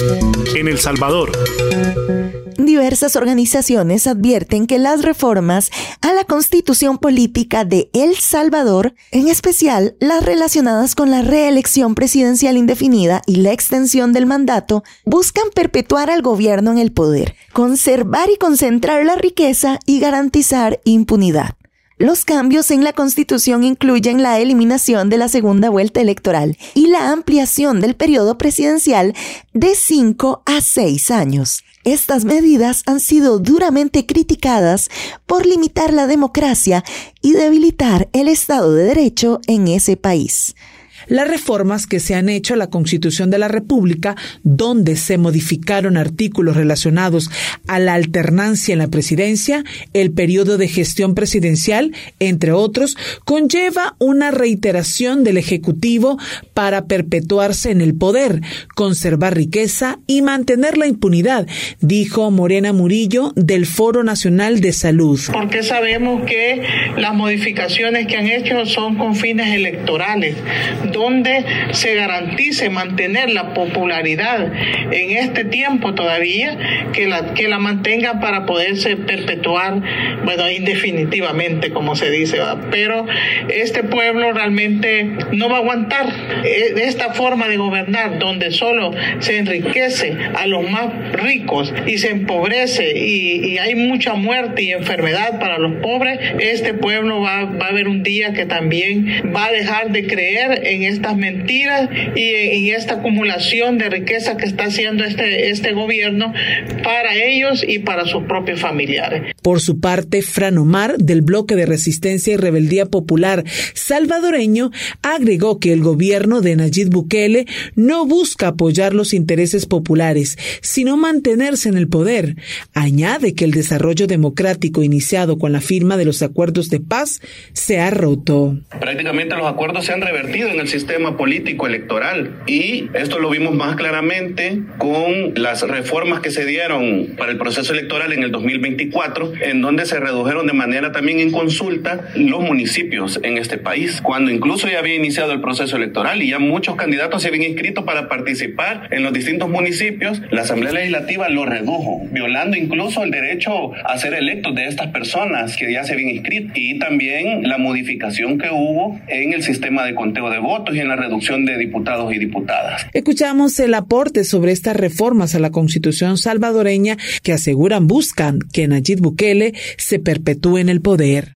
En El Salvador. Diversas organizaciones advierten que las reformas a la Constitución Política de El Salvador, en especial las relacionadas con la reelección presidencial indefinida y la extensión del mandato, buscan perpetuar al gobierno en el poder, conservar y concentrar la riqueza y garantizar impunidad. Los cambios en la Constitución incluyen la eliminación de la segunda vuelta electoral y la ampliación del periodo presidencial de 5 a 6 años. Estas medidas han sido duramente criticadas por limitar la democracia y debilitar el Estado de Derecho en ese país. Las reformas que se han hecho a la Constitución de la República, donde se modificaron artículos relacionados a la alternancia en la presidencia, el periodo de gestión presidencial, entre otros, conlleva una reiteración del Ejecutivo para perpetuarse en el poder, conservar riqueza y mantener la impunidad, dijo Morena Murillo del Foro Nacional de Salud. Porque sabemos que las modificaciones que han hecho son con fines electorales, donde se garantice mantener la popularidad en este tiempo todavía, que la mantenga para poderse perpetuar, indefinitivamente, como se dice, ¿verdad? Pero este pueblo realmente no va a aguantar esta forma de gobernar, donde solo se enriquece a los más ricos y se empobrece y hay mucha muerte y enfermedad para los pobres. Este pueblo va a haber un día que también va a dejar de creer en estas mentiras y en esta acumulación de riqueza que está haciendo este gobierno para ellos y para sus propios familiares. Por su parte, Fran Omar, del Bloque de Resistencia y Rebeldía Popular salvadoreño, agregó que el gobierno de Nayib Bukele no busca apoyar los intereses populares, sino mantenerse en el poder. Añade que el desarrollo democrático iniciado con la firma de los acuerdos de paz se ha roto. Prácticamente los acuerdos se han revertido en el sistema político electoral y esto lo vimos más claramente con las reformas que se dieron para el proceso electoral en el 2024, en donde se redujeron de manera también en consulta los municipios en este país, cuando incluso ya había iniciado el proceso electoral y ya muchos candidatos se habían inscrito para participar en los distintos municipios. La Asamblea Legislativa lo redujo, violando incluso el derecho a ser electos de estas personas que ya se habían inscrito, y también la modificación que hubo en el sistema de conteo de votos y en la reducción de diputados y diputadas. Escuchamos el aporte sobre estas reformas a la Constitución salvadoreña que aseguran buscan que Nayib Bukele se perpetúe en el poder.